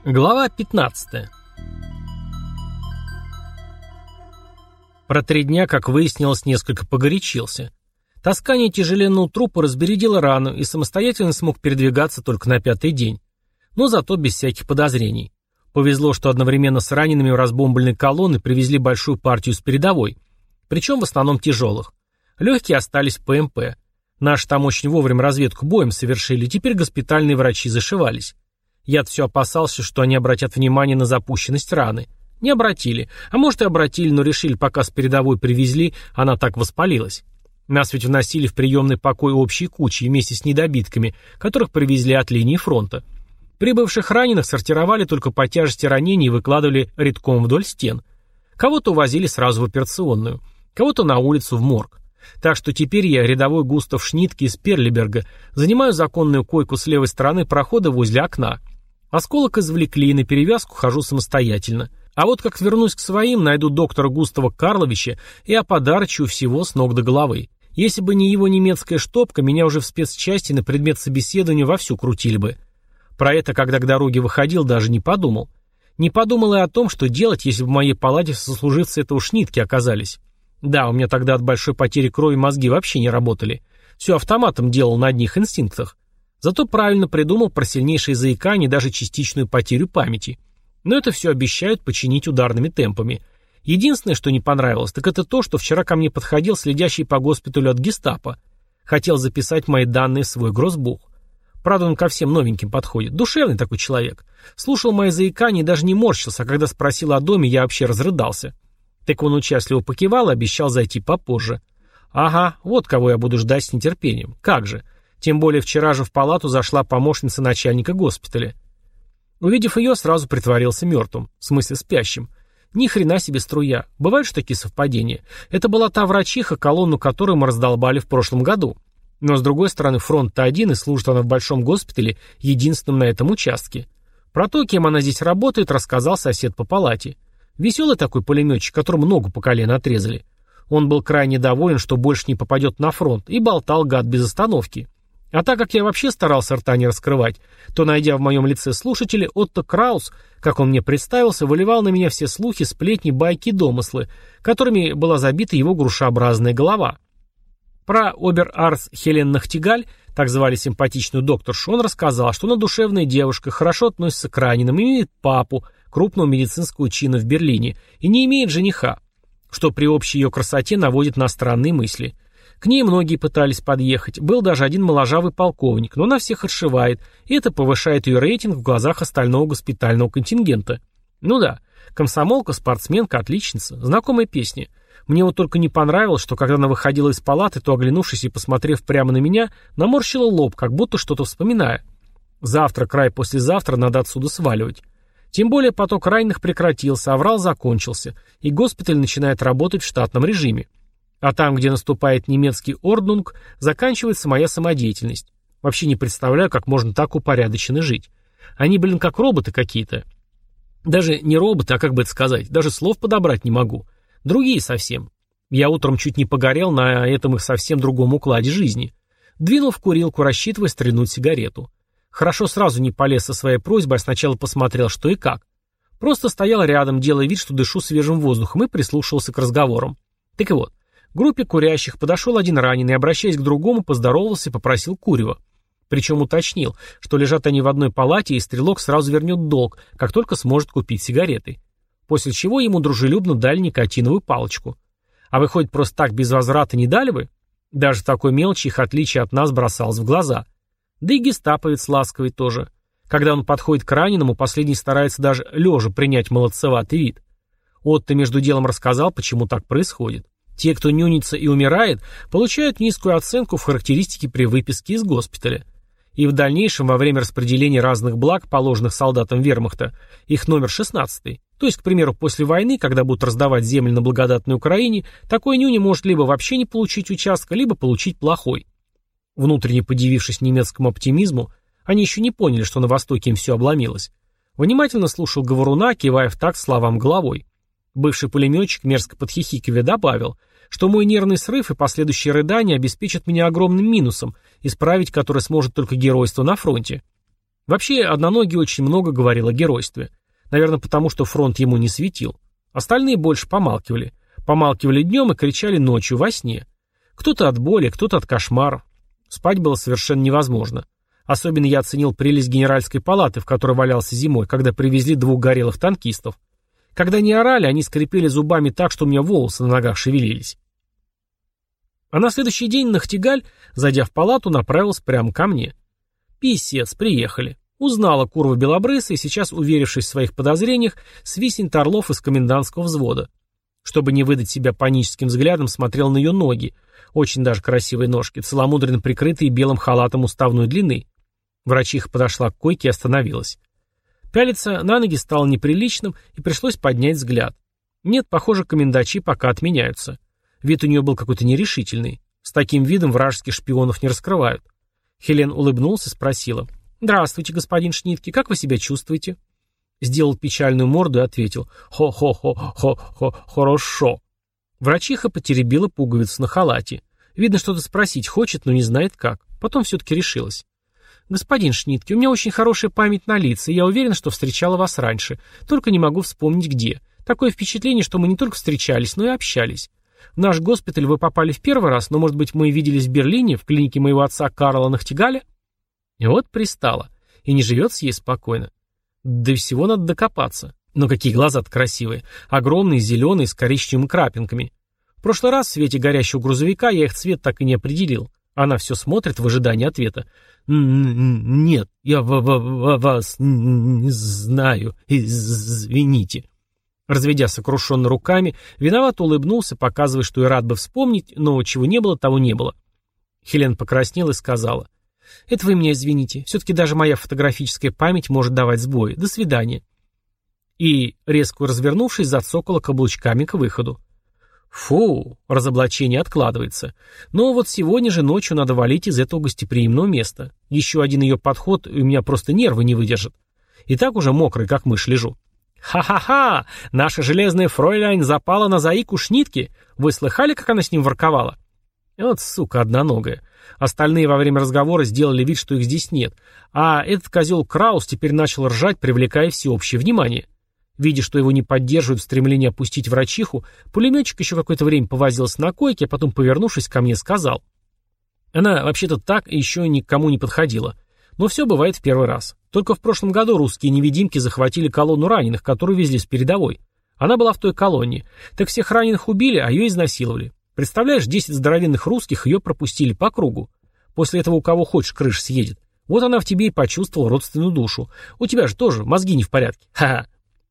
Глава 15. Про 3 дня, как выяснилось, несколько погорячился. Таскание тяжеленного трупа разбередило рану и самостоятельно смог передвигаться только на 5-й день. Но зато без всяких подозрений. Повезло, что одновременно с ранеными в разбомбленной колонны привезли большую партию с передовой. Причем в основном тяжелых. Легкие остались в ПМП. Наши там очень вовремя разведку боем совершили, теперь госпитальные врачи зашивались. Я-то все опасался, что они обратят внимание на запущенность раны. Не обратили. А может и обратили, но решили, пока с передовой привезли, она так воспалилась. Нас ведь вносили в приемный покой общей кучей вместе с недобитками, которых привезли от линии фронта. Прибывших раненых сортировали только по тяжести ранений и выкладывали рядком вдоль стен. Кого-то увозили сразу в операционную, кого-то на улицу в морг. Так что теперь я, рядовой Густав Шнитке из Перлиберга, занимаю законную койку с левой стороны прохода возле окна. Осколок извлекли, и на перевязку хожу самостоятельно. А вот как вернусь к своим, найду доктора Густава Карловича и оподарочу всего с ног до головы. Если бы не его немецкая штопка, меня уже в спецчасти на предмет собеседования вовсю крутили бы. Про это, когда к дороге выходил, даже не подумал. Не подумал и о том, что делать, если бы в моей палате сослуживцы этого Шнитки оказались. Да, у меня тогда от большой потери крови мозги вообще не работали. Все автоматом делал на одних инстинктах. Зато правильно придумал про сильнейшее заикание и даже частичную потерю памяти. Но это все обещают починить ударными темпами. Единственное, что не понравилось, так это то, что вчера ко мне подходил следящий по госпиталю от гестапо. Хотел записать мои данные в свой гроссбух. Правда, он ко всем новеньким подходит. Душевный такой человек. Слушал мои заикания и даже не морщился, а когда спросил о доме, я вообще разрыдался. Так он участливо покивал и обещал зайти попозже. Ага, вот кого я буду ждать с нетерпением. Как же. Тем более вчера же в палату зашла помощница начальника госпиталя. Увидев ее, сразу притворился мертвым, в смысле спящим. Ни хрена себе струя. Бывают же такие совпадения. Это была та врачиха, колонну которой мы раздолбали в прошлом году. Но с другой стороны, фронт-то один, и служит она в большом госпитале, единственном на этом участке. Про то, кем она здесь работает, рассказал сосед по палате. Веселый такой пулеметчик, которому ногу по колено отрезали. Он был крайне доволен, что больше не попадет на фронт, и болтал гад без остановки. А так как я вообще старался рта не раскрывать, то, найдя в моем лице слушателей, Отто Краус, как он мне представился, выливал на меня все слухи, сплетни, байки и домыслы, которыми была забита его грушеобразная голова. Про обер-арц Хелен Нахтигаль, так звали симпатичную докторшу, он рассказал, что она душевная девушка, хорошо относится к раненым, имеет папу, крупного медицинского чина в Берлине, и не имеет жениха, что при общей ее красоте наводит на странные мысли. К ней многие пытались подъехать, был даже один моложавый полковник, но она всех отшивает, и это повышает ее рейтинг в глазах остального госпитального контингента. Ну да, комсомолка, спортсменка, отличница, знакомая песня. Мне вот только не понравилось, что когда она выходила из палаты, то, оглянувшись и посмотрев прямо на меня, наморщила лоб, как будто что-то вспоминая. Завтра, край послезавтра, надо отсюда сваливать. Тем более поток раненых прекратился, аврал закончился, и госпиталь начинает работать в штатном режиме. А там, где наступает немецкий орднунг, заканчивается моя самодеятельность. Вообще не представляю, как можно так упорядоченно жить. Они, как роботы какие-то. Даже не роботы, а как бы это сказать, даже слов подобрать не могу. Другие совсем. Я утром чуть не погорел на этом их совсем другом укладе жизни. Двинул в курилку, рассчитывая стрельнуть сигарету. Хорошо сразу не полез со своей просьбой, а сначала посмотрел, что и как. Просто стоял рядом, делая вид, что дышу свежим воздухом, и прислушивался к разговорам. Так и вот, к группе курящих подошел один раненый, обращаясь к другому, поздоровался и попросил курева. Причем уточнил, что лежат они в одной палате, и стрелок сразу вернет долг, как только сможет купить сигареты. После чего ему дружелюбно дали никотиновую палочку. А выходит, просто так без возврата не дали бы? Даже в такой мелочи их отличие от нас бросалось в глаза. Да и гестаповец ласковый тоже. Когда он подходит к раненому, последний старается даже лежа принять молодцеватый вид. Отто между делом рассказал, почему так происходит. Те, кто нюнится и умирает, получают низкую оценку в характеристике при выписке из госпиталя. И в дальнейшем, во время распределения разных благ, положенных солдатам вермахта, их номер 16. То есть, к примеру, после войны, когда будут раздавать земли на благодатной Украине, такой нюни может либо вообще не получить участка, либо получить плохой. Внутренне подивившись немецкому оптимизму, они еще не поняли, что на Востоке им все обломилось. Внимательно слушал говоруна, кивая в такт словам головой. Бывший пулеметчик, мерзко подхихикивая, добавил, что мой нервный срыв и последующие рыдания обеспечат меня огромным минусом, исправить который сможет только геройство на фронте. Вообще, Одноногий очень много говорил о геройстве. Наверное, потому что фронт ему не светил. Остальные больше помалкивали. Помалкивали днем и кричали ночью во сне. Кто-то от боли, кто-то от кошмаров. Спать было совершенно невозможно. Особенно я оценил прелесть генеральской палаты, в которой валялся зимой, когда привезли 2 горелых танкистов. Когда они орали, они скрипели зубами так, что у меня волосы на ногах шевелились. А на следующий день Нахтигаль, зайдя в палату, направился прямо ко мне. Писец, приехали. Узнала Курва Белобрысая и сейчас, уверившись в своих подозрениях, свистнет Орлов из комендантского взвода. Чтобы не выдать себя паническим взглядом, смотрел на ее ноги. Очень даже красивые ножки, целомудренно прикрытые белым халатом уставной длины. Врачиха подошла к койке и остановилась. Пялиться на ноги стало неприличным, и пришлось поднять взгляд. Нет, похоже, комендачи пока отменяются. Вид у нее был какой-то нерешительный. С таким видом вражеских шпионов не раскрывают. Хелен улыбнулся и спросила. «Здравствуйте, господин Шнитке, как вы себя чувствуете?» Сделал печальную морду и ответил. «Хо-хо-хо-хо-хо, хорошо». Врачиха потеребила пуговицу на халате. Видно, что-то спросить хочет, но не знает как. Потом все-таки решилась. «Господин Шнитке, у меня очень хорошая память на лица, и я уверена, что встречала вас раньше. Только не могу вспомнить где. Такое впечатление, что мы не только встречались, но и общались. В наш госпиталь вы попали в первый раз, но, может быть, мы виделись в Берлине, в клинике моего отца Карла Нахтигаля?» И вот пристала. И не живется ей спокойно. Да и всего надо докопаться. Но какие глаза-то красивые. Огромные, зеленые, с коричневыми крапинками. В прошлый раз в свете горящего грузовика я их цвет так и не определил. Она все смотрит в ожидании ответа. «Нет, я вас не знаю. Извините». Разведя сокрушенно руками, виновато улыбнулся, показывая, что и рад бы вспомнить, но чего не было, того не было. Хелен покраснела и сказала. «Это вы меня извините. Все-таки даже моя фотографическая память может давать сбои. До свидания». И, резко развернувшись, зацокала каблучками к выходу. Фу, разоблачение откладывается. Но вот сегодня же ночью надо валить из этого гостеприимного места. Еще один ее подход, и у меня просто нервы не выдержат. И так уже мокрый, как мышь, лежу. «Ха-ха-ха! Наша железная фройляйн запала на заику Шнитке. Вы слыхали, как она с ним ворковала?» Вот сука одноногая. Остальные во время разговора сделали вид, что их здесь нет. А этот козел Краус теперь начал ржать, привлекая всеобщее внимание. Видя, что его не поддерживают в стремлении опустить врачиху, пулеметчик еще какое-то время повозился на койке, а потом, повернувшись ко мне, сказал. Она вообще-то так еще никому не подходила. Но все бывает в первый раз. Только в прошлом году русские невидимки захватили колонну раненых, которую везли с передовой. Она была в той колонне. Так всех раненых убили, а ее изнасиловали. Представляешь, 10 здоровенных русских ее пропустили по кругу. После этого у кого хочешь крыша съедет. Вот она в тебе и почувствовала родственную душу. У тебя же тоже мозги не в порядке. Ха-ха.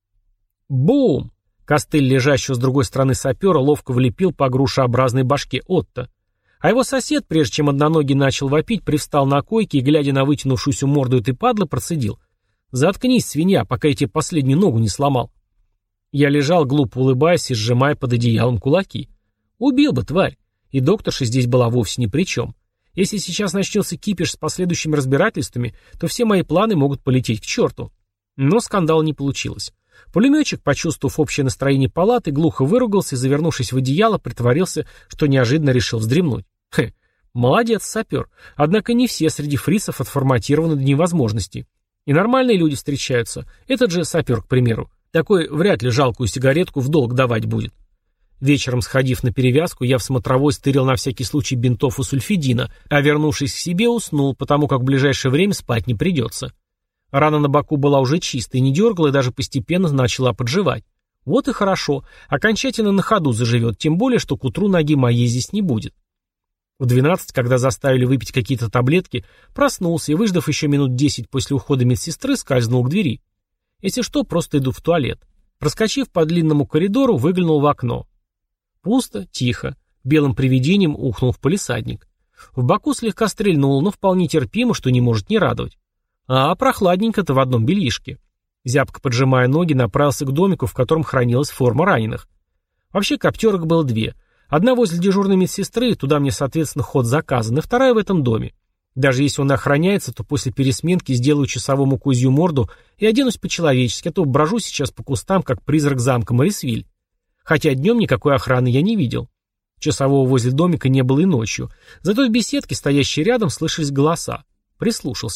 Бум! Костыль, лежащего с другой стороны сапера, ловко влепил по грушеобразной башке Отто. А его сосед, прежде чем одноногий начал вопить, привстал на койке и, глядя на вытянувшуюся морду этой падлы, процедил. «Заткнись, свинья, пока я тебе последнюю ногу не сломал». Я лежал, глупо улыбаясь и сжимая под одеялом кулаки. Убил бы, тварь. И докторша здесь была вовсе ни при чем. Если сейчас начнется кипиш с последующими разбирательствами, то все мои планы могут полететь к черту. Но скандала не получилось. Пулеметчик, почувствовав общее настроение палаты, глухо выругался и, завернувшись в одеяло, притворился, что неожиданно решил вздремнуть. Молодец, сапер. Однако не все среди фрицев отформатированы до невозможности. И нормальные люди встречаются. Этот же сапер, к примеру. Такой вряд ли жалкую сигаретку в долг давать будет. Вечером, сходив на перевязку, я в смотровой стырил на всякий случай бинтов и сульфидина, а вернувшись к себе, уснул, потому как в ближайшее время спать не придется. Рана на боку была уже чистой, не дергала и даже постепенно начала подживать. Вот и хорошо, окончательно на ходу заживет, тем более, что к утру ноги моей здесь не будет. В 12, когда заставили выпить какие-то таблетки, проснулся и, выждав еще минут 10 после ухода медсестры, скользнул к двери. Если что, просто иду в туалет. Проскочив по длинному коридору, выглянул в окно. Пусто, тихо. Белым привидением ухнул в палисадник. В боку слегка стрельнуло, но вполне терпимо, что не может не радовать. А прохладненько-то в одном бельишке. Зябко поджимая ноги, направился к домику, в котором хранилась форма раненых. Вообще коптерок было 2. Одна возле дежурной медсестры, туда мне, соответственно, ход заказан, и вторая в этом доме. Даже если он охраняется, то после пересменки сделаю часовому козью морду и оденусь по-человечески, а то брожу сейчас по кустам, как призрак замка Морисвиль. Хотя днем никакой охраны я не видел. Часового возле домика не было и ночью. Зато в беседке, стоящей рядом, слышались голоса. Прислушался.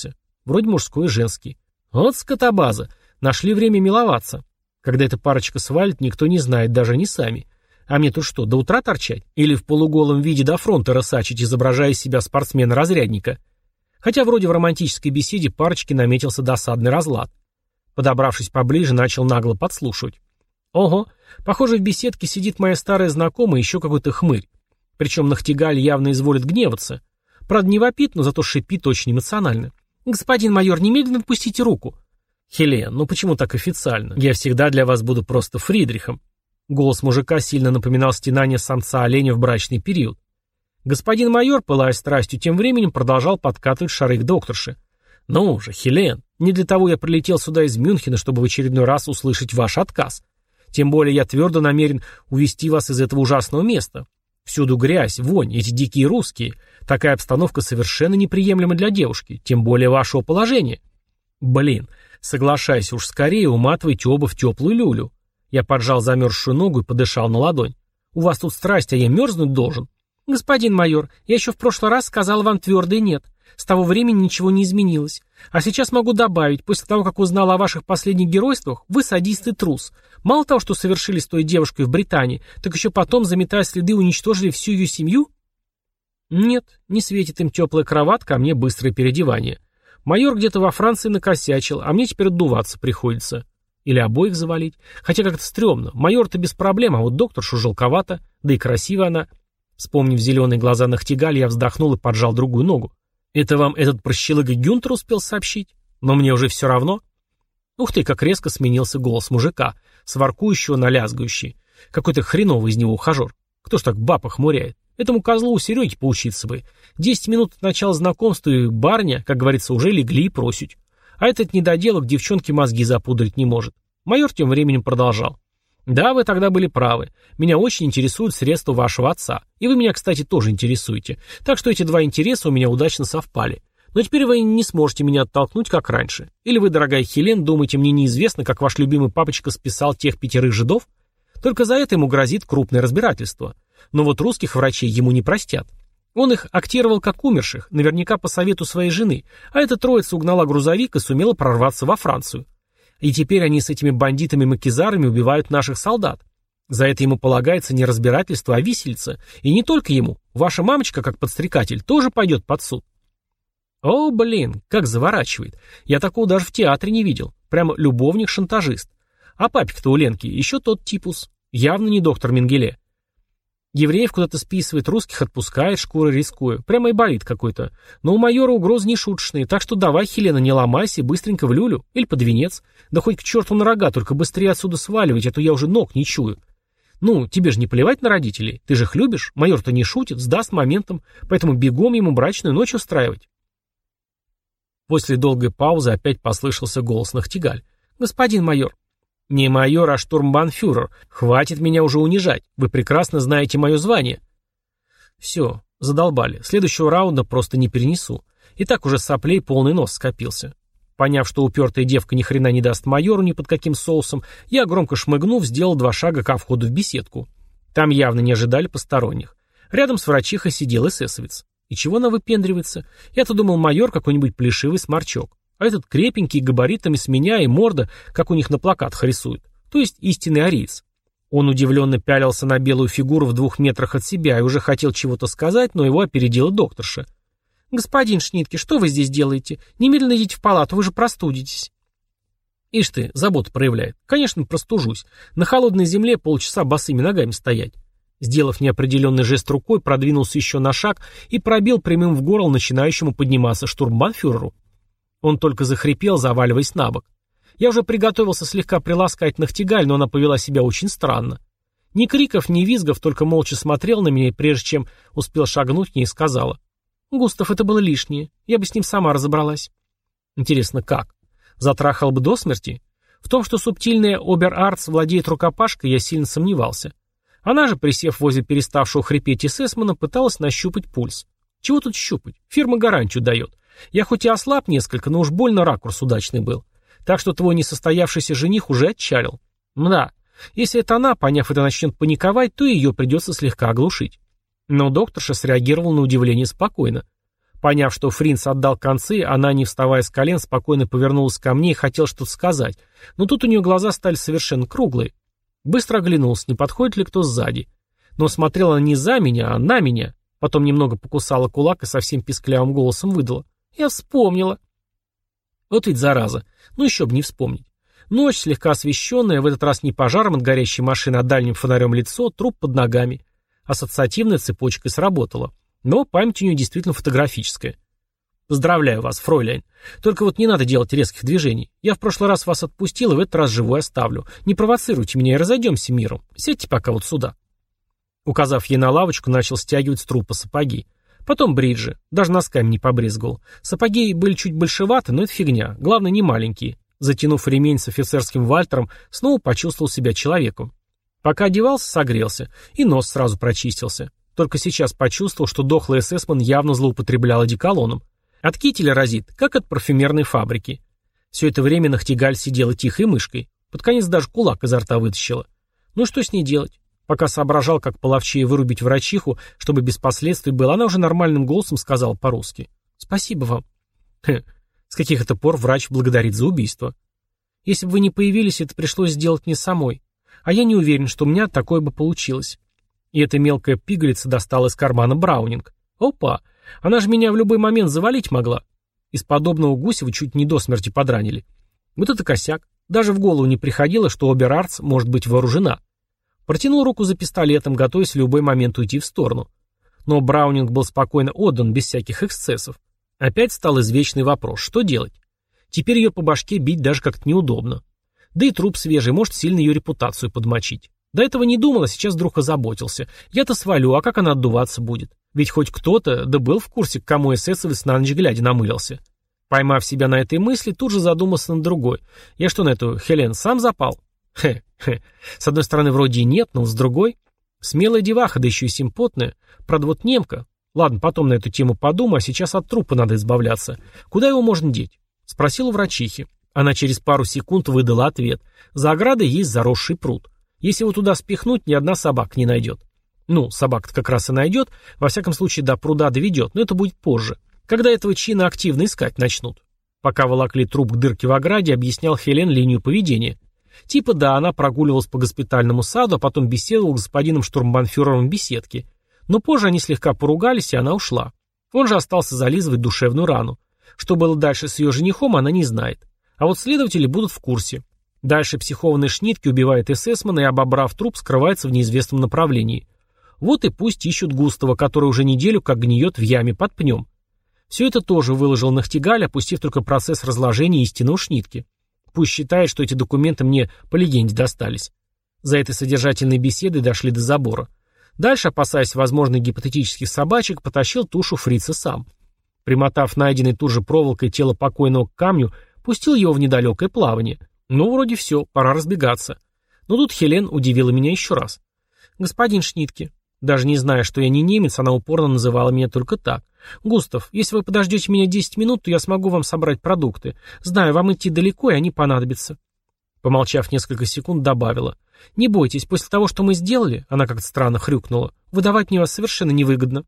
вроде мужской и женский. Вот скотобаза. Нашли время миловаться. Когда эта парочка свалит, никто не знает, даже они сами. А мне тут что, до утра торчать? Или в полуголом виде до фронта рысачить, изображая из себя спортсмена-разрядника? Хотя вроде в романтической беседе парочки наметился досадный разлад. Подобравшись поближе, начал нагло подслушивать. Ого, похоже, в беседке сидит моя старая знакомая и еще какой-то хмырь. Причем Нахтигаль явно изволит гневаться. Правда, не вопит, но зато шипит очень эмоционально. «Господин майор, немедленно отпустите руку». «Хелен, ну почему так официально? Я всегда для вас буду просто Фридрихом». Голос мужика сильно напоминал стенание самца-оленя в брачный период. Господин майор, пылая страстью, тем временем продолжал подкатывать шары к докторше. «Ну же, Хелен, не для того я прилетел сюда из Мюнхена, чтобы в очередной раз услышать ваш отказ. Тем более я твердо намерен увести вас из этого ужасного места. Всюду грязь, вонь, эти дикие русские. Такая обстановка совершенно неприемлема для девушки, тем более вашего положения. Блин, соглашайся уж скорее, уматывайте оба в теплую люлю». Я поджал замерзшую ногу и подышал на ладонь. «У вас тут страсть, а я мерзнуть должен». «Господин майор, я еще в прошлый раз сказал вам твердое «нет». С того времени ничего не изменилось. А сейчас могу добавить, после того, как узнал о ваших последних геройствах, вы садист и трус. Мало того, что совершили с той девушкой в Британии, так еще потом, заметая следы, уничтожили всю ее семью?» Нет, не светит им теплая кроватка, а мне быстрое переодевание. Майор где-то во Франции накосячил, а мне теперь отдуваться приходится. Или обоих завалить. Хотя как-то стрёмно. Майор-то без проблем, а вот докторшу жалковато, да и красивая она. Вспомнив зеленые глаза Нахтигаль, я вздохнул и поджал другую ногу. «Это вам этот прощелыга Гюнтер успел сообщить? Но мне уже все равно». Ух ты, как резко сменился голос мужика, с воркующего на лязгающий. Какой-то хреновый из него ухажер. Кто ж так баб охмуряет? Этому козлу у Сереги поучиться бы. 10 минут от начала знакомства и барня, как говорится, уже легли и просють. А этот недоделок девчонке мозги запудрить не может. Майор тем временем продолжал. «Да, вы тогда были правы. Меня очень интересуют средства вашего отца. И вы меня, кстати, тоже интересуете. Так что эти два интереса у меня удачно совпали. Но теперь вы не сможете меня оттолкнуть, как раньше. Или вы, дорогая Хелен, думаете, мне неизвестно, как ваш любимый папочка списал тех 5 жидов? Только за это ему грозит крупное разбирательство. Но вот русских врачей ему не простят. Он их актировал как умерших, наверняка по совету своей жены, а эта троица угнала грузовик и сумела прорваться во Францию. И теперь они с этими бандитами-макизарами убивают наших солдат. За это ему полагается не разбирательство, а висельца. И не только ему. Ваша мамочка, как подстрекатель, тоже пойдет под суд». О, блин, как заворачивает. Я такого даже в театре не видел. Прямо любовник-шантажист. А папик-то у Ленки еще тот типус. Явно не доктор Менгеле. Евреев куда-то списывает, русских отпускает, шкурой рискуя. Прямо и болит какой-то. Но у майора угрозы не шуточные, так что давай, Хелена, не ломайся, быстренько в люлю. Или под венец. Да хоть к черту на рога, только быстрее отсюда сваливать, а то я уже ног не чую. Ну, тебе же не плевать на родителей. Ты же их любишь. Майор-то не шутит, сдаст моментом. Поэтому бегом ему брачную ночь устраивать. После долгой паузы опять послышался голос Нахтигаль. «Господин майор». «Не майор, а штурмбанфюрер. Хватит меня уже унижать. Вы прекрасно знаете мое звание». «Все, задолбали. Следующего раунда просто не перенесу. И так уже соплей полный нос скопился». Поняв, что упертая девка ни хрена не даст майору ни под каким соусом, я, громко шмыгнув, сделал 2 шага ко входу в беседку. Там явно не ожидали посторонних. Рядом с врачихой сидел эсэсовец. И чего она выпендривается? Я-то думал, майор какой-нибудь плешивый сморчок. А этот крепенький, габаритами с меня и морда, как у них на плакатах рисуют. То есть истинный ариец. Он удивленно пялился на белую фигуру в 2 метрах от себя и уже хотел чего-то сказать, но его опередила докторша. «Господин Шнитке, что вы здесь делаете? Немедленно идите в палату, вы же простудитесь». Ишь ты, заботу проявляет. Конечно, простужусь. На холодной земле полчаса босыми ногами стоять. Сделав неопределенный жест рукой, продвинулся еще на шаг и пробил прямым в горло начинающему подниматься штурмбанфюреру. Он только захрипел, заваливаясь на бок. Я уже приготовился слегка приласкать Нахтигаль, но она повела себя очень странно. Ни криков, ни визгов, только молча смотрел на меня и прежде чем успел шагнуть к ней, сказала: «Густав, это было лишнее. Я бы с ним сама разобралась». Интересно, как? Затрахал бы до смерти? В том, что субтильная обер-артс владеет рукопашкой, я сильно сомневался. Она же, присев возле переставшего хрипеть эсэсмана, пыталась нащупать пульс. Чего тут щупать? Фирма гарантию дает. Я хоть и ослаб несколько, но уж больно ракурс удачный был. Так что твой несостоявшийся жених уже отчалил. Мда, если это она, поняв это, начнет паниковать, то ее придется слегка оглушить. Но докторша среагировала на удивление спокойно. Поняв, что Фринц отдал концы, она, не вставая с колен, спокойно повернулась ко мне и хотела что-то сказать, но тут у нее глаза стали совершенно круглые. Быстро оглянулась, не подходит ли кто сзади. Но смотрела она не за меня, а на меня. Потом немного покусала кулак и совсем писклявым голосом выдала: «Я вспомнила». Вот ведь зараза. Ну еще бы не вспомнить. Ночь, слегка освещенная, в этот раз не пожаром от горящей машины, а дальним фонарем лицо, труп под ногами. Ассоциативная цепочка сработала. Но память у нее действительно фотографическая. Поздравляю вас, фройляйн. Только вот не надо делать резких движений. Я в прошлый раз вас отпустил и в этот раз живой оставлю. Не провоцируйте меня и разойдемся миром. Сядьте пока вот сюда. Указав ей на лавочку, начал стягивать с трупа сапоги. Потом бриджи. Даже носками не побрезговал. Сапоги были чуть большеваты, но это фигня. Главное, не маленькие. Затянув ремень с офицерским вальтером, снова почувствовал себя человеком. Пока одевался, согрелся. И нос сразу прочистился. Только сейчас почувствовал, что дохлый эсэсман явно злоупотреблял одеколоном. От кителя разит, как от парфюмерной фабрики. Все это время Нахтигаль сидела тихой мышкой. Под конец даже кулак изо рта вытащила. Ну что с ней делать? Пока соображал, как половчее вырубить врачиху, чтобы без последствий было, она уже нормальным голосом сказала по-русски: «Спасибо вам». С каких это пор врач благодарит за убийство? Если бы вы не появились, это пришлось сделать мне самой. А я не уверен, что у меня такое бы получилось. И эта мелкая пигалица достала из кармана Браунинг. Опа! Она же меня в любой момент завалить могла. Из подобного Гусева чуть не до смерти подранили. Вот это косяк. Даже в голову не приходило, что Оберарц может быть вооружена. Протянул руку за пистолетом, готовясь в любой момент уйти в сторону. Но Браунинг был спокойно отдан, без всяких эксцессов. Опять стал извечный вопрос: что делать? Теперь ее по башке бить даже как-то неудобно. Да и труп свежий может сильно ее репутацию подмочить. До этого не думал, а сейчас вдруг озаботился. Я-то свалю, а как она отдуваться будет? Ведь хоть кто-то, да был в курсе, к кому эсэсовец на ночь глядя намылился. Поймав себя на этой мысли, тут же задумался над другой. Я что, на эту Хелен сам запал? С одной стороны, вроде и нет, но с другой... Смелая деваха, да еще и симпотная. Правда, вот немка. Ладно, потом на эту тему подумаю, а сейчас от трупа надо избавляться. Куда его можно деть? Спросил у врачихи. Она через пару секунд выдала ответ. За оградой есть заросший пруд. Если его туда спихнуть, ни одна собака не найдет. Ну, собака-то как раз и найдет, во всяком случае до пруда доведет, но это будет позже, когда этого чина активно искать начнут. Пока волокли труп к дырке в ограде, объяснял Хелен линию поведения. Типа да, она прогуливалась по госпитальному саду, а потом беседовала с господином штурмбанфюрером в беседке. Но позже они слегка поругались, и она ушла. Он же остался зализывать душевную рану. Что было дальше с ее женихом, она не знает. А вот следователи будут в курсе. Дальше психованный Шнитке убивает эсэсмана и, обобрав труп, скрывается в неизвестном направлении. Вот и пусть ищут Густава, который уже неделю как гниет в яме под пнем. Все это тоже выложил Нахтигаль, опустив только процесс разложения истинного Шнитке. Пусть считает, что эти документы мне по легенде достались. За этой содержательной беседой дошли до забора. Дальше, опасаясь возможных гипотетических собачек, потащил тушу фрица сам. Примотав найденной тут же проволокой тело покойного к камню, пустил его в недалекое плавание. Ну, вроде все, пора разбегаться. Но тут Хелен удивила меня еще раз. «Господин Шнитке». Даже не зная, что я не немец, она упорно называла меня только так. «Густав, если вы подождете меня 10 минут, то я смогу вам собрать продукты. Знаю, вам идти далеко, и они понадобятся». Помолчав несколько секунд, добавила. «Не бойтесь, после того, что мы сделали», она как-то странно хрюкнула, «выдавать мне вас совершенно невыгодно».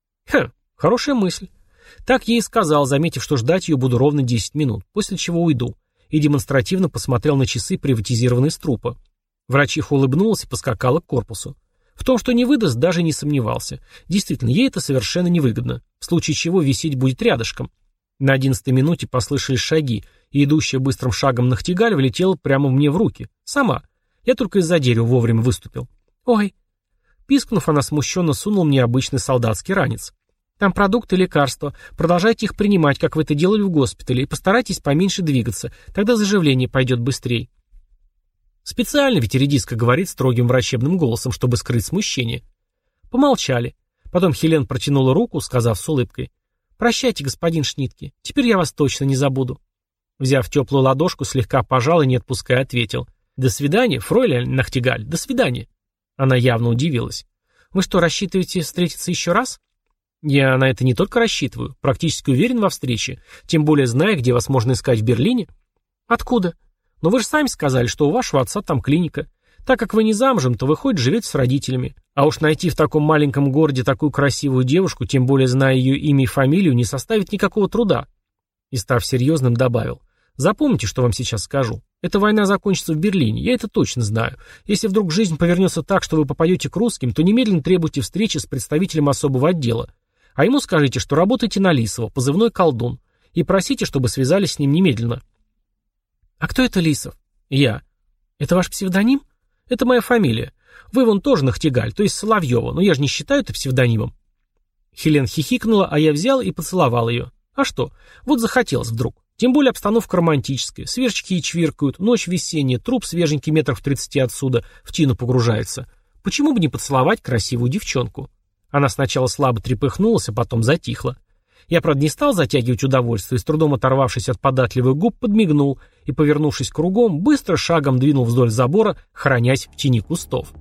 Хорошая мысль. Так я и сказал, заметив, что ждать ее буду ровно 10 минут, после чего уйду. И демонстративно посмотрел на часы, приватизированные с трупа. Врачиха улыбнулась и поскакала к корпусу. В том, что не выдаст, даже не сомневался. Действительно, ей это совершенно невыгодно, в случае чего висеть будет рядышком. На 11-й минуте послышались шаги, и идущая быстрым шагом Нахтигаль влетела прямо мне в руки. Сама. Я только из-за дерева вовремя выступил. «Ой!» Пискнув, она смущенно сунула мне обычный солдатский ранец. «Там продукты и лекарства. Продолжайте их принимать, как вы это делали в госпитале, и постарайтесь поменьше двигаться, тогда заживление пойдет быстрее». Специально ведь редиска говорит строгим врачебным голосом, чтобы скрыть смущение. Помолчали. Потом Хелен протянула руку, сказав с улыбкой: «Прощайте, господин Шнитке, теперь я вас точно не забуду». Взяв теплую ладошку, слегка пожал и, не отпуская, ответил: «До свидания, фройляйн Нахтигаль, до свидания». Она явно удивилась. «Вы что, рассчитываете встретиться еще раз?» «Я на это не только рассчитываю, практически уверен во встрече, тем более зная, где вас можно искать в Берлине». «Откуда?» «Но вы же сами сказали, что у вашего отца там клиника. Так как вы не замужем, то, выходит, живете с родителями. А уж найти в таком маленьком городе такую красивую девушку, тем более зная ее имя и фамилию, не составит никакого труда. И, став серьезным, добавил: запомните, что вам сейчас скажу. Эта война закончится в Берлине, я это точно знаю. Если вдруг жизнь повернется так, что вы попадете к русским, то немедленно требуйте встречи с представителем особого отдела. А ему скажите, что работаете на Лисова, позывной «Колдун», и просите, чтобы связались с ним немедленно. А кто это Лисов? Я. Это ваш псевдоним? Это моя фамилия. Вы вон тоже Нахтигаль, то есть Соловьева, но я же не считаю это псевдонимом. Хелен хихикнула, а я взял и поцеловал ее. А что? Вот захотелось вдруг. Тем более обстановка романтическая. Сверчки чвиркают, ночь весенняя, труп свеженький метров 30 отсюда в тину погружается. Почему бы не поцеловать красивую девчонку? Она сначала слабо трепыхнулась, а потом затихла. Я, правда, не стал затягивать удовольствие, с трудом оторвавшись от податливых губ, подмигнул и, повернувшись кругом, быстро шагом двинул вдоль забора, хранясь в тени кустов.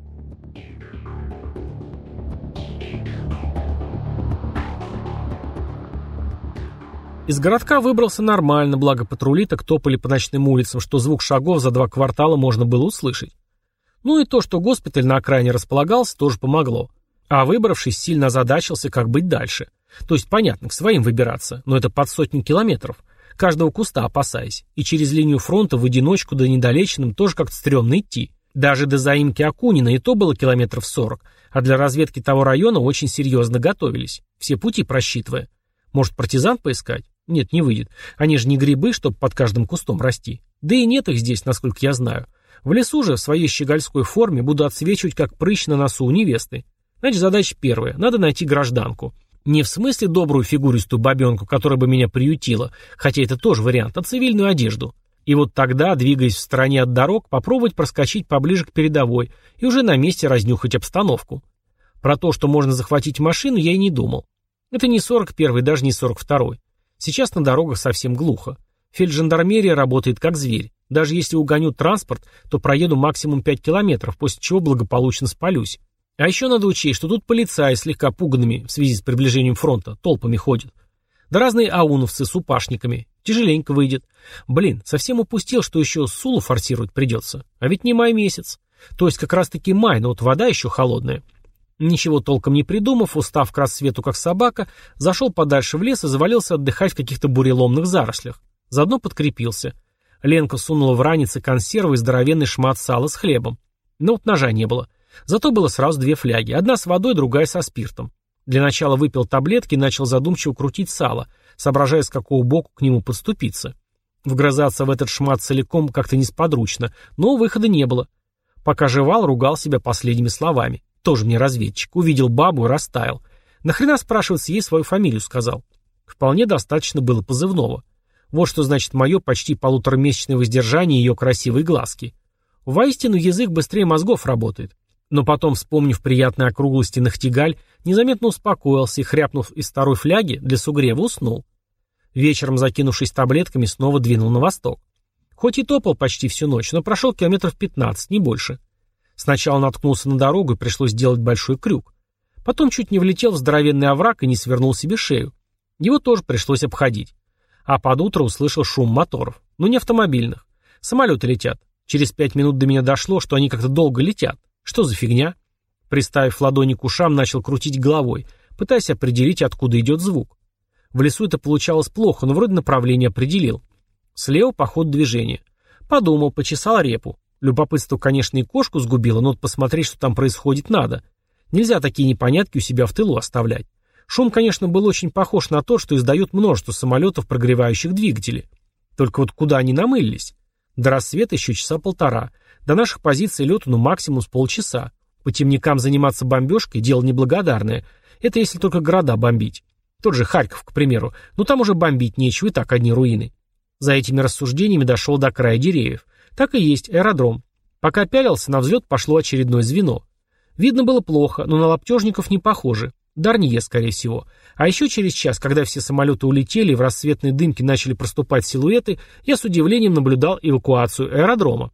Из городка выбрался нормально, благо патрули так топали по ночным улицам, что звук шагов за 2 квартала можно было услышать. Ну и то, что госпиталь на окраине располагался, тоже помогло. А выбравшись, сильно озадачился, как быть дальше. То есть, понятно, к своим выбираться, но это под 100 километров. Каждого куста опасаясь. И через линию фронта в одиночку да недалеченным тоже как-то стрёмно идти. Даже до заимки Акунина и то было километров 40, а для разведки того района очень серьезно готовились, все пути просчитывая. Может, партизан поискать? Нет, не выйдет. Они же не грибы, чтобы под каждым кустом расти. Да и нет их здесь, насколько я знаю. В лесу же в своей щегольской форме буду отсвечивать, как прыщ на носу у невесты. Значит, задача первая. Надо найти гражданку. Не в смысле добрую фигуристую бабенку, которая бы меня приютила, хотя это тоже вариант, а цивильную одежду. И вот тогда, двигаясь в стороне от дорог, попробовать проскочить поближе к передовой и уже на месте разнюхать обстановку. Про то, что можно захватить машину, я и не думал. Это не 41-й, даже не 42-й. Сейчас на дорогах совсем глухо. Фельджандармерия работает как зверь. Даже если угоню транспорт, то проеду максимум 5 километров, после чего благополучно спалюсь. А еще надо учесть, что тут полицаи слегка пуганными в связи с приближением фронта толпами ходят. Да разные ауновцы с упашниками. Тяжеленько выйдет. Блин, совсем упустил, что еще Сулу форсировать придется. А ведь не май месяц. То есть как раз-таки май, но вот вода еще холодная. Ничего толком не придумав, устав к рассвету как собака, зашел подальше в лес и завалился отдыхать в каких-то буреломных зарослях. Заодно подкрепился. Ленка сунула в ранец консервы и здоровенный шмат сала с хлебом. Но вот ножа не было. Зато было сразу 2 фляги. Одна с водой, другая со спиртом. Для начала выпил таблетки и начал задумчиво крутить сало, соображая, с какого боку к нему подступиться. Вгрызаться в этот шмат целиком как-то несподручно, но выхода не было. Пока жевал, ругал себя последними словами. Тоже мне разведчик. Увидел бабу и растаял. Нахрена, спрашивается, ей свою фамилию сказал? Вполне достаточно было позывного. Вот что значит мое почти полуторамесячное воздержание и ее красивые глазки. Воистину, язык быстрее мозгов работает. Но потом, вспомнив приятные округлости Нахтигаль, незаметно успокоился и, хряпнув из второй фляги, для сугрева уснул. Вечером, закинувшись таблетками, снова двинул на восток. Хоть и топал почти всю ночь, но прошел километров 15, не больше. Сначала наткнулся на дорогу и пришлось сделать большой крюк. Потом чуть не влетел в здоровенный овраг и не свернул себе шею. Его тоже пришлось обходить. А под утро услышал шум моторов. Но не автомобильных. Самолеты летят. Через 5 минут до меня дошло, что они как-то долго летят. Что за фигня? Приставив ладони к ушам, начал крутить головой, пытаясь определить, откуда идет звук. В лесу это получалось плохо, но вроде направление определил. Слева по ходу движения. Подумал, почесал репу. Любопытство, конечно, и кошку сгубило, но вот посмотреть, что там происходит, надо. Нельзя такие непонятки у себя в тылу оставлять. Шум, конечно, был очень похож на то, что издает множество самолетов, прогревающих двигатели. Только вот куда они намылились? До рассвета еще часа полтора. До наших позиций лету, максимум с полчаса. По темникам заниматься бомбежкой – дело неблагодарное. Это если только города бомбить. Тот же Харьков, к примеру. Но там уже бомбить нечего, и так одни руины. За этими рассуждениями дошел до края деревьев. Так и есть, аэродром. Пока пялился, на взлет пошло очередное звено. Видно было плохо, но на лаптежников не похоже. Дарние, скорее всего. А еще через час, когда все самолеты улетели и в рассветной дымке начали проступать силуэты, я с удивлением наблюдал эвакуацию аэродрома.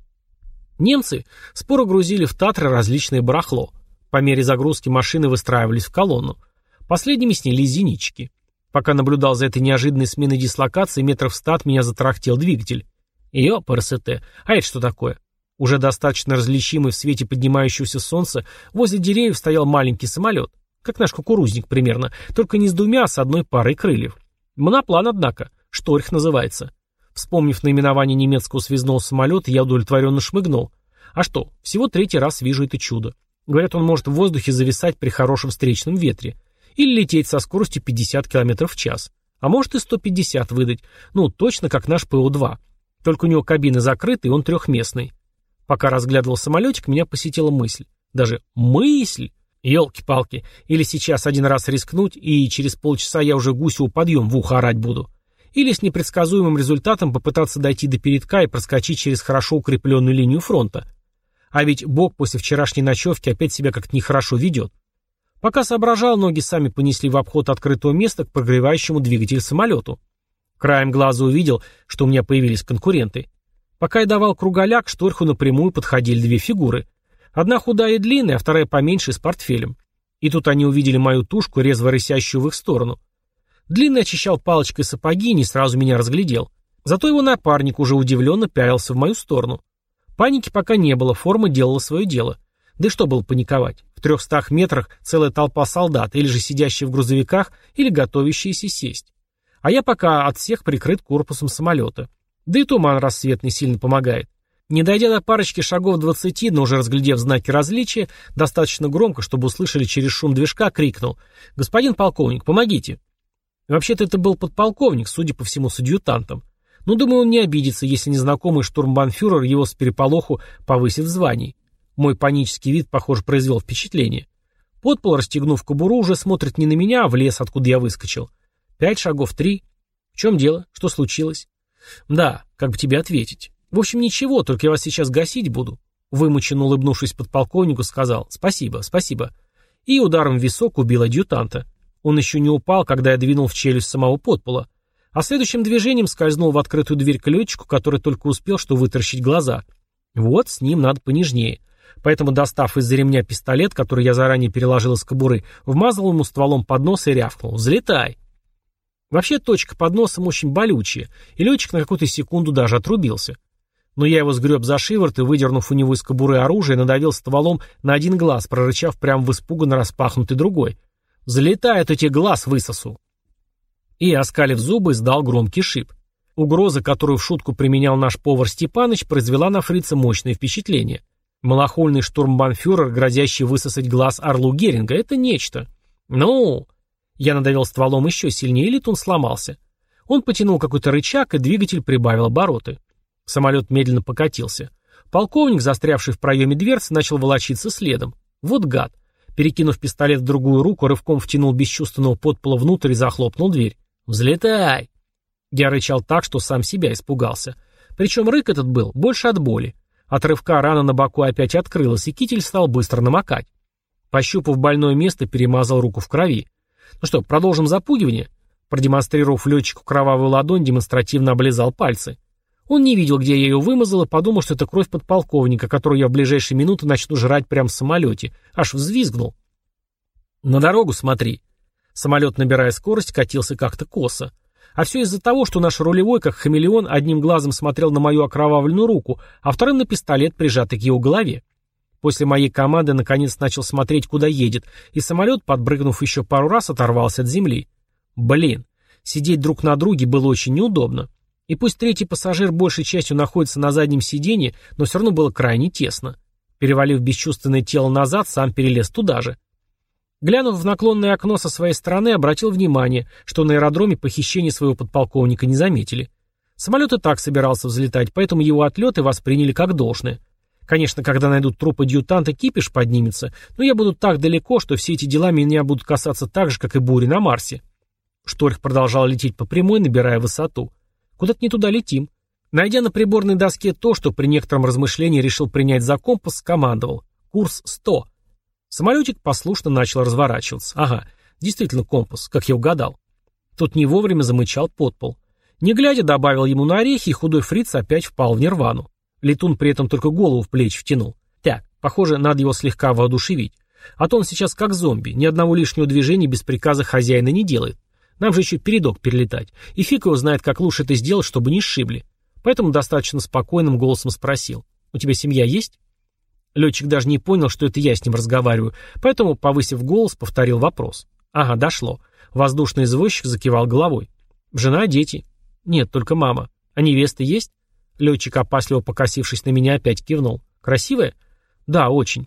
Немцы споро грузили в Татры различное барахло. По мере загрузки машины выстраивались в колонну. Последними снялись зенитчики. Пока наблюдал за этой неожиданной сменой дислокации, метров в 100 от меня затарахтел двигатель. ПРСТ. А это что такое? Уже достаточно различимый в свете поднимающегося солнца, возле деревьев стоял маленький самолет, как наш кукурузник примерно, только не с двумя, а с одной парой крыльев. Моноплан, однако, Шторх называется. Вспомнив наименование немецкого связного самолета, я удовлетворенно шмыгнул. А что, всего 3-й раз вижу это чудо. Говорят, он может в воздухе зависать при хорошем встречном ветре. Или лететь со скоростью 50 км в час. А может и 150 выдать. Ну, точно как наш ПО-2. Только у него кабины закрыты, и он трехместный. Пока разглядывал самолетик, меня посетила мысль. Даже мысль? Ёлки-палки. Или сейчас один раз рискнуть, и через полчаса я уже гусеву подъем в ухо орать буду. Или с непредсказуемым результатом попытаться дойти до передка и проскочить через хорошо укрепленную линию фронта. А ведь Бог после вчерашней ночевки опять себя как-то нехорошо ведет. Пока соображал, ноги сами понесли в обход открытого места к прогревающему двигатель самолету. Краем глаза увидел, что у меня появились конкуренты. Пока я давал круголя, к Шторху напрямую подходили 2 фигуры. Одна худая и длинная, а вторая поменьше с портфелем. И тут они увидели мою тушку, резво рысящую в их сторону. Длинный очищал палочкой сапоги и не сразу меня разглядел. Зато его напарник уже удивленно пялился в мою сторону. Паники пока не было, форма делала свое дело. Да и что было паниковать? В 300 метрах целая толпа солдат, или же сидящие в грузовиках, или готовящиеся сесть. А я пока от всех прикрыт корпусом самолета. Да и туман рассветный сильно помогает. Не дойдя до парочки шагов 20, но уже разглядев знаки различия, достаточно громко, чтобы услышали через шум движка, крикнул: «Господин полковник, помогите!» Вообще-то это был подполковник, судя по всему, с адъютантом. Но, думаю, он не обидится, если незнакомый штурмбанфюрер его с переполоху повысит в звании. Мой панический вид, похоже, произвел впечатление. Подпол, расстегнув кобуру, уже смотрит не на меня, а в лес, откуда я выскочил. 5 шагов, 3. В чем дело? Что случилось? Да, как бы тебе ответить? В общем, ничего, только я вас сейчас гасить буду. Вымученно улыбнувшись подполковнику, сказал: «Спасибо, спасибо». И ударом в висок убил адъютанта. Он еще не упал, когда я двинул в челюсть самого подпола. А следующим движением скользнул в открытую дверь к летчику, который только успел что вытаращить глаза. Вот с ним надо понежнее. Поэтому, достав из-за ремня пистолет, который я заранее переложил из кобуры, вмазал ему стволом под нос и рявкнул: «Взлетай!». Вообще точка под носом очень болючая, и летчик на какую-то секунду даже отрубился. Но я его сгреб за шиворот и, выдернув у него из кобуры оружие, надавил стволом на один глаз, прорычав прямо в испуганно распахнутый другой: «Взлетай, а то тебе глаз высосу!». И, оскалив зубы, издал громкий шип. Угроза, которую в шутку применял наш повар Степаныч, произвела на фрица мощное впечатление. Малохольный штурмбанфюрер, грозящий высосать глаз орлу Геринга, это нечто. Ну... Я надавил стволом еще сильнее, и летун сломался. Он потянул какой-то рычаг, и двигатель прибавил обороты. Самолет медленно покатился. Полковник, застрявший в проеме дверцы, начал волочиться следом. Вот гад. Перекинув пистолет в другую руку, рывком втянул бесчувственного подпола внутрь и захлопнул дверь. «Взлетай!». Я рычал так, что сам себя испугался. Причем рык этот был больше от боли. От рывка рана на боку опять открылась, и китель стал быстро намокать. Пощупав больное место, перемазал руку в крови. Ну что, продолжим запугивание? Продемонстрировав летчику кровавую ладонь, демонстративно облизал пальцы. Он не видел, где я ее вымазал, и подумал, что это кровь подполковника, которую я в ближайшие минуты начну жрать прямо в самолете. Аж взвизгнул. «На дорогу смотри». Самолет, набирая скорость, катился как-то косо. А все из-за того, что наш рулевой, как хамелеон, одним глазом смотрел на мою окровавленную руку, а вторым на пистолет, прижатый к его голове. После моей команды наконец начал смотреть, куда едет, и самолет, подпрыгнув еще пару раз, оторвался от земли. Блин, сидеть друг на друге было очень неудобно. И пусть третий пассажир большей частью находится на заднем сиденье, но все равно было крайне тесно. Перевалив бесчувственное тело назад, сам перелез туда же. Глянув в наклонное окно со своей стороны, обратил внимание, что на аэродроме похищение своего подполковника не заметили. Самолет и так собирался взлетать, поэтому его отлеты восприняли как должное. Конечно, когда найдут труп адъютанта, кипиш поднимется, но я буду так далеко, что все эти дела меня будут касаться так же, как и бури на Марсе. Шторх продолжал лететь по прямой, набирая высоту. Куда-то не туда летим. Найдя на приборной доске то, что при некотором размышлении решил принять за компас, скомандовал: «Курс 100». Самолетик послушно начал разворачиваться. Ага, действительно компас, как я угадал. Тут не вовремя замычал подпол. Не глядя, добавил ему на орехи, и худой фриц опять впал в нирвану. Летун при этом только голову в плечи втянул. Так, похоже, надо его слегка воодушевить. А то он сейчас как зомби, ни одного лишнего движения без приказа хозяина не делает. Нам же еще передок перелетать. И фиг его знает, как лучше это сделать, чтобы не сшибли. Поэтому достаточно спокойным голосом спросил: У тебя семья есть?» Летчик даже не понял, что это я с ним разговариваю, поэтому, повысив голос, повторил вопрос. «Ага, дошло». Воздушный извозчик закивал головой. «Жена, дети?» «Нет, только мама. А невеста есть?» Летчик, опасливо покосившись на меня, опять кивнул. «Красивая?» «Да, очень».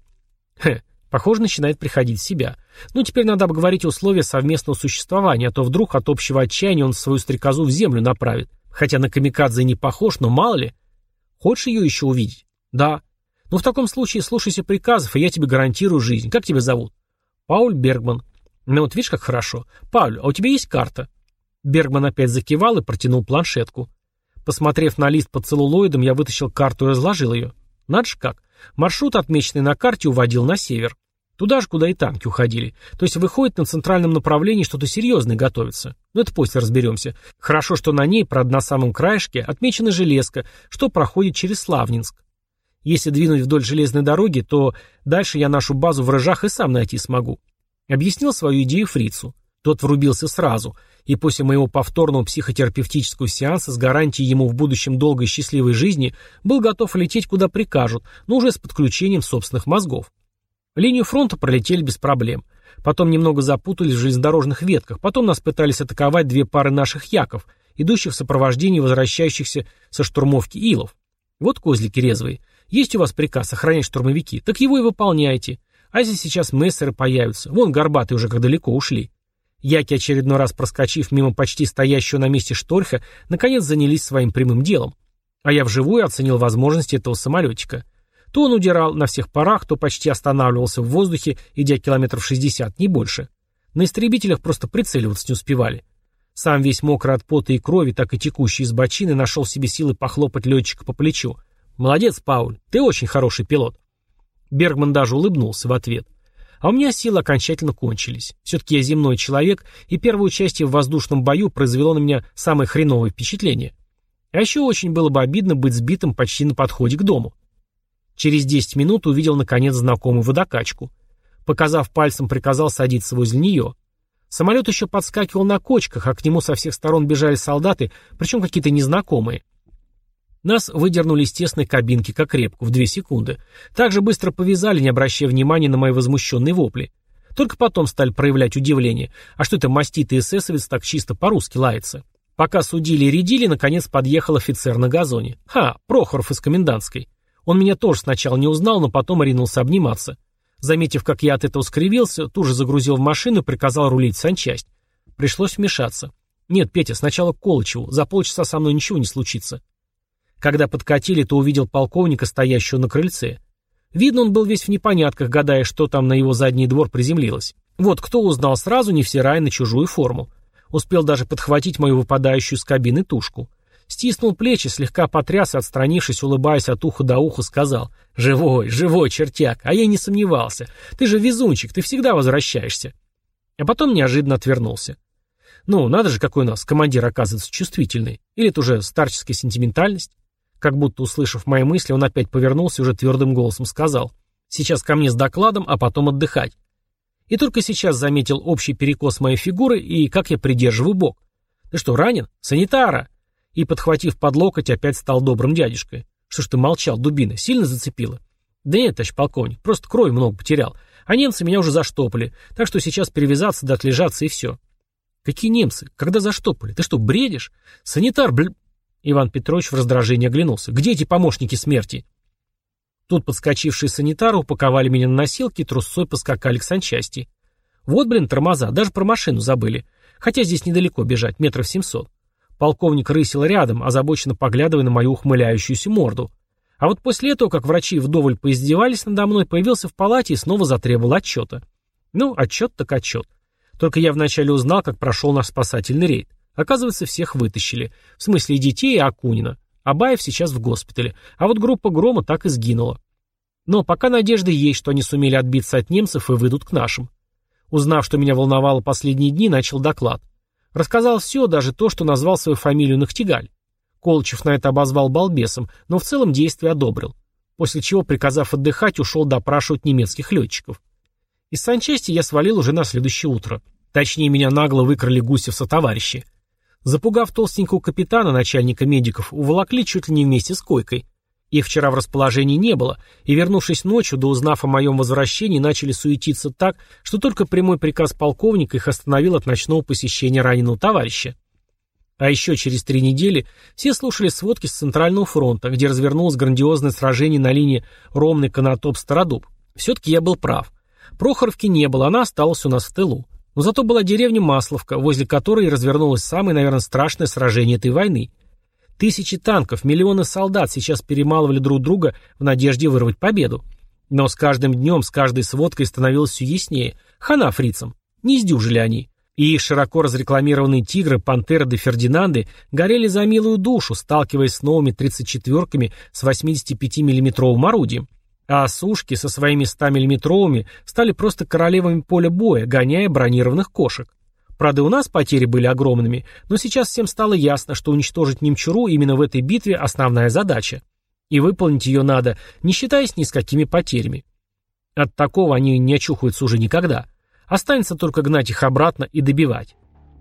Похоже, начинает приходить в себя. Ну, теперь надо обговорить условия совместного существования, а то вдруг от общего отчаяния он свою стрекозу в землю направит. Хотя на камикадзе не похож, но мало ли. Хочешь ее еще увидеть? Да. Ну, в таком случае слушайся приказов, и я тебе гарантирую жизнь. Как тебя зовут? Пауль Бергман. Ну вот видишь, как хорошо. Пауль, а у тебя есть карта? Бергман опять закивал и протянул планшетку. Посмотрев на лист под целлулоидом, я вытащил карту и разложил ее. Надо же как. Маршрут, отмеченный на карте, уводил на север. Туда же, куда и танки уходили. То есть выходит, на центральном направлении что-то серьезное готовится. Но это после разберемся. Хорошо, что на ней, правда на самом краешке, отмечена железка, что проходит через Славнинск. Если двинуть вдоль железной дороги, то дальше я нашу базу в Рыжах и сам найти смогу. Объяснил свою идею фрицу. Тот врубился сразу, и после моего повторного психотерапевтического сеанса с гарантией ему в будущем долгой и счастливой жизни был готов лететь куда прикажут, но уже с подключением собственных мозгов. Линию фронта пролетели без проблем. Потом немного запутались в железнодорожных ветках, потом нас пытались атаковать две пары наших яков, идущих в сопровождении возвращающихся со штурмовки илов. Вот козлики резвые. Есть у вас приказ охранять штурмовики, так его и выполняйте. А если сейчас мессеры появятся, вон горбатые уже как далеко ушли. Яки, очередной раз проскочив мимо почти стоящего на месте шторха, наконец занялись своим прямым делом. А я вживую оценил возможности этого самолетика. То он удирал на всех парах, то почти останавливался в воздухе, идя километров 60, не больше. На истребителях просто прицеливаться не успевали. Сам весь мокрый от пота и крови, так и текущий из бочины, нашел в себе силы похлопать летчика по плечу. «Молодец, Пауль, ты очень хороший пилот». Бергман даже улыбнулся в ответ. А у меня силы окончательно кончились. Все-таки я земной человек, и первое участие в воздушном бою произвело на меня самое хреновое впечатление. А еще очень было бы обидно быть сбитым почти на подходе к дому. Через 10 минут увидел, наконец, знакомую водокачку. Показав пальцем, приказал садиться возле нее. Самолет еще подскакивал на кочках, а к нему со всех сторон бежали солдаты, причем какие-то незнакомые. Нас выдернули из тесной кабинки, как репку, в 2 секунды. Так же быстро повязали, не обращая внимания на мои возмущенные вопли. Только потом стали проявлять удивление. А что это маститый эсэсовец так чисто по-русски лается? Пока судили и рядили, наконец подъехал офицер на газоне. Прохоров из комендантской. Он меня тоже сначала не узнал, но потом ринулся обниматься. Заметив, как я от этого скривился, тут же загрузил в машину и приказал рулить в санчасть. Пришлось вмешаться. «Нет, Петя, сначала к Колычеву. За полчаса со мной ничего не случится». Когда подкатили, то увидел полковника, стоящего на крыльце. Видно, он был весь в непонятках, гадая, что там на его задний двор приземлилось. Вот кто узнал сразу, невзирая на чужую форму. Успел даже подхватить мою выпадающую из кабины тушку. Стиснул плечи, слегка потряс и, отстранившись, улыбаясь от уха до уха, сказал: «Живой, живой, чертяк, а я не сомневался. Ты же везунчик, ты всегда возвращаешься». А потом неожиданно отвернулся. Ну, надо же, какой у нас командир, оказывается, чувствительный. Или это уже старческая сентиментальность? Как будто, услышав мои мысли, он опять повернулся и уже твердым голосом сказал: «Сейчас ко мне с докладом, а потом отдыхать». И только сейчас заметил общий перекос моей фигуры и как я придерживаю бок. «Ты что, ранен? Санитара!» И, подхватив под локоть, опять стал добрым дядюшкой. «Что ж ты молчал, дубина? Сильно зацепило?» «Да нет, товарищ полковник, просто крови много потерял. А немцы меня уже заштопали, так что сейчас перевязаться да отлежаться и все». «Какие немцы? Когда заштопали? Ты что, бредишь? Санитар, Иван Петрович в раздражении оглянулся. «Где эти помощники смерти?» Тут подскочившие санитары упаковали меня на носилки и трусцой поскакали к санчасти. Вот, тормоза, даже про машину забыли. Хотя здесь недалеко бежать, 700 метров. Полковник рысил рядом, озабоченно поглядывая на мою ухмыляющуюся морду. А вот после этого, как врачи вдоволь поиздевались надо мной, появился в палате и снова затребовал отчета. Ну, отчет так отчет. Только я вначале узнал, как прошел наш спасательный рейд. Оказывается, всех вытащили. В смысле и детей, и Акунина. Абаев сейчас в госпитале. А вот группа Грома так и сгинула. Но пока надежда есть, что они сумели отбиться от немцев и выйдут к нашим. Узнав, что меня волновало последние дни, начал доклад. Рассказал все, даже то, что назвал свою фамилию Нахтигаль. Колычев на это обозвал балбесом, но в целом действие одобрил. После чего, приказав отдыхать, ушел допрашивать немецких летчиков. Из санчасти я свалил уже на следующее утро. Точнее, меня нагло выкрали гусев-сотоварищи. Запугав толстенького капитана, начальника медиков, уволокли чуть ли не вместе с койкой. Их вчера в расположении не было, и, вернувшись ночью, да узнав о моем возвращении, начали суетиться так, что только прямой приказ полковника их остановил от ночного посещения раненого товарища. А еще через 3 недели все слушали сводки с Центрального фронта, где развернулось грандиозное сражение на линии Ромны-Конотоп-Стародуб. Все-таки я был прав. Прохоровки не было, она осталась у нас в тылу. Но зато была деревня Масловка, возле которой развернулось самое, наверное, страшное сражение этой войны. Тысячи танков, миллионы солдат сейчас перемалывали друг друга в надежде вырвать победу. Но с каждым днем, с каждой сводкой становилось все яснее. Хана фрицам. Не сдюжили они. И их широко разрекламированные «Тигры», «Пантеры» да «Фердинанды» горели за милую душу, сталкиваясь с новыми 34-ками с 85-миллиметровым орудием. А «Сушки» со своими 100-миллиметровыми стали просто королевами поля боя, гоняя бронированных кошек. Правда, у нас потери были огромными, но сейчас всем стало ясно, что уничтожить немчуру именно в этой битве основная задача. И выполнить ее надо, не считаясь ни с какими потерями. От такого они не очухаются уже никогда. Останется только гнать их обратно и добивать.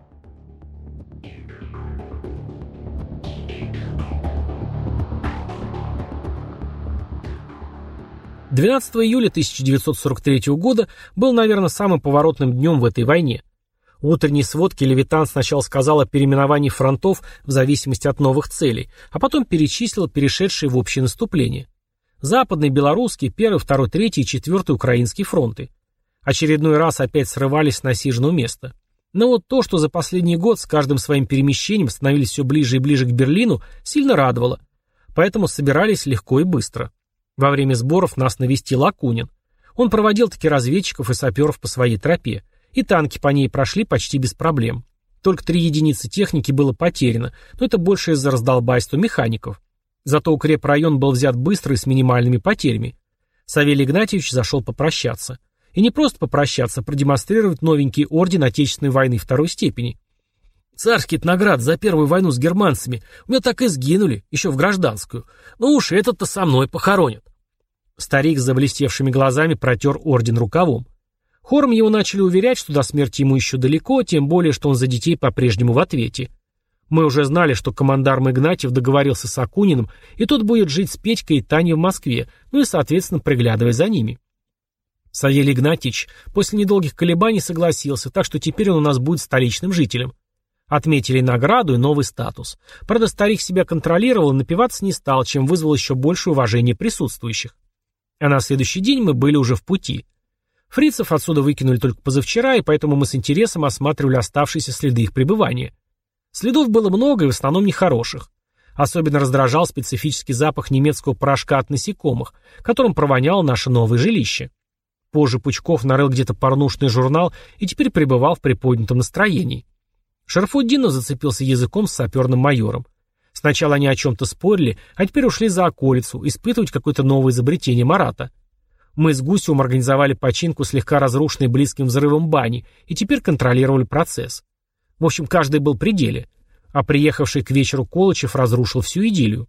«12 июля 1943 года был, наверное, самым поворотным днем в этой войне. В утренней сводке Левитан сначала сказал о переименовании фронтов в зависимости от новых целей, а потом перечислил перешедшие в общее наступление. Западный, Белорусский, 1, 2, 3 и 4 Украинские фронты. Очередной раз опять срывались с насиженного места. Но вот то, что за последний год с каждым своим перемещением становились все ближе и ближе к Берлину, сильно радовало. Поэтому собирались легко и быстро. Во время сборов нас навестил Акунин. Он проводил таки разведчиков и саперов по своей тропе. И танки по ней прошли почти без проблем. Только 3 единицы техники было потеряно, но это больше из-за раздолбайства механиков. Зато укрепрайон был взят быстро и с минимальными потерями. Савелий Игнатьевич зашел попрощаться. И не просто попрощаться, а продемонстрировать новенький орден Отечественной войны 2 степени. «Царские-то награды за первую войну с германцами у меня так и сгинули, еще в гражданскую. Ну уж этот-то со мной похоронят». Старик с заблестевшими глазами протер орден рукавом. Хором его начали уверять, что до смерти ему еще далеко, тем более, что он за детей по-прежнему в ответе. Мы уже знали, что командарм Игнатьев договорился с Акуниным, и тот будет жить с Петькой и Таней в Москве, ну и, соответственно, приглядывая за ними. Савелий Игнатьевич после недолгих колебаний согласился, так что теперь он у нас будет столичным жителем. Отметили награду и новый статус. Правда, старик себя контролировал и напиваться не стал, чем вызвал еще больше уважения присутствующих. А на следующий день мы были уже в пути. Фрицев отсюда выкинули только позавчера, и поэтому мы с интересом осматривали оставшиеся следы их пребывания. Следов было много и в основном нехороших. Особенно раздражал специфический запах немецкого порошка от насекомых, которым провоняло наше новое жилище. Позже Пучков нарыл где-то порнушный журнал и теперь пребывал в приподнятом настроении. Шарафутдинов зацепился языком с саперным майором. Сначала они о чем-то спорили, а теперь ушли за околицу, испытывать какое-то новое изобретение Марата. Мы с Гусевым организовали починку слегка разрушенной близким взрывом бани и теперь контролировали процесс. В общем, каждый был при деле, а приехавший к вечеру Колычев разрушил всю идиллию.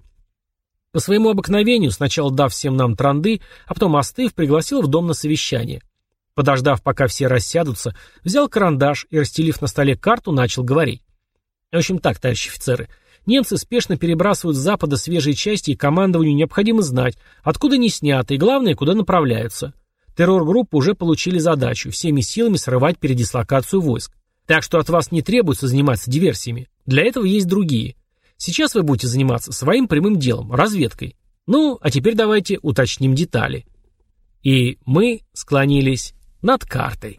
По своему обыкновению, сначала дав всем нам транды, а потом остыв, пригласил в дом на совещание. Подождав, пока все рассядутся, взял карандаш и, расстелив на столе карту, начал говорить. В общем так, товарищи офицеры, немцы спешно перебрасывают с запада свежие части, и командованию необходимо знать, откуда они сняты и, главное, куда направляются. Террор-группы уже получили задачу всеми силами срывать передислокацию войск. Так что от вас не требуется заниматься диверсиями. Для этого есть другие. Сейчас вы будете заниматься своим прямым делом, разведкой. Ну, а теперь давайте уточним детали. И мы склонились над картой.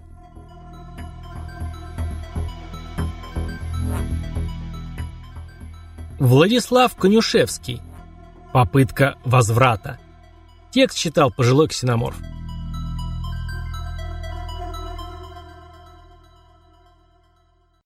Владислав Конюшевский. Попытка возврата. Текст читал пожилой ксеноморф.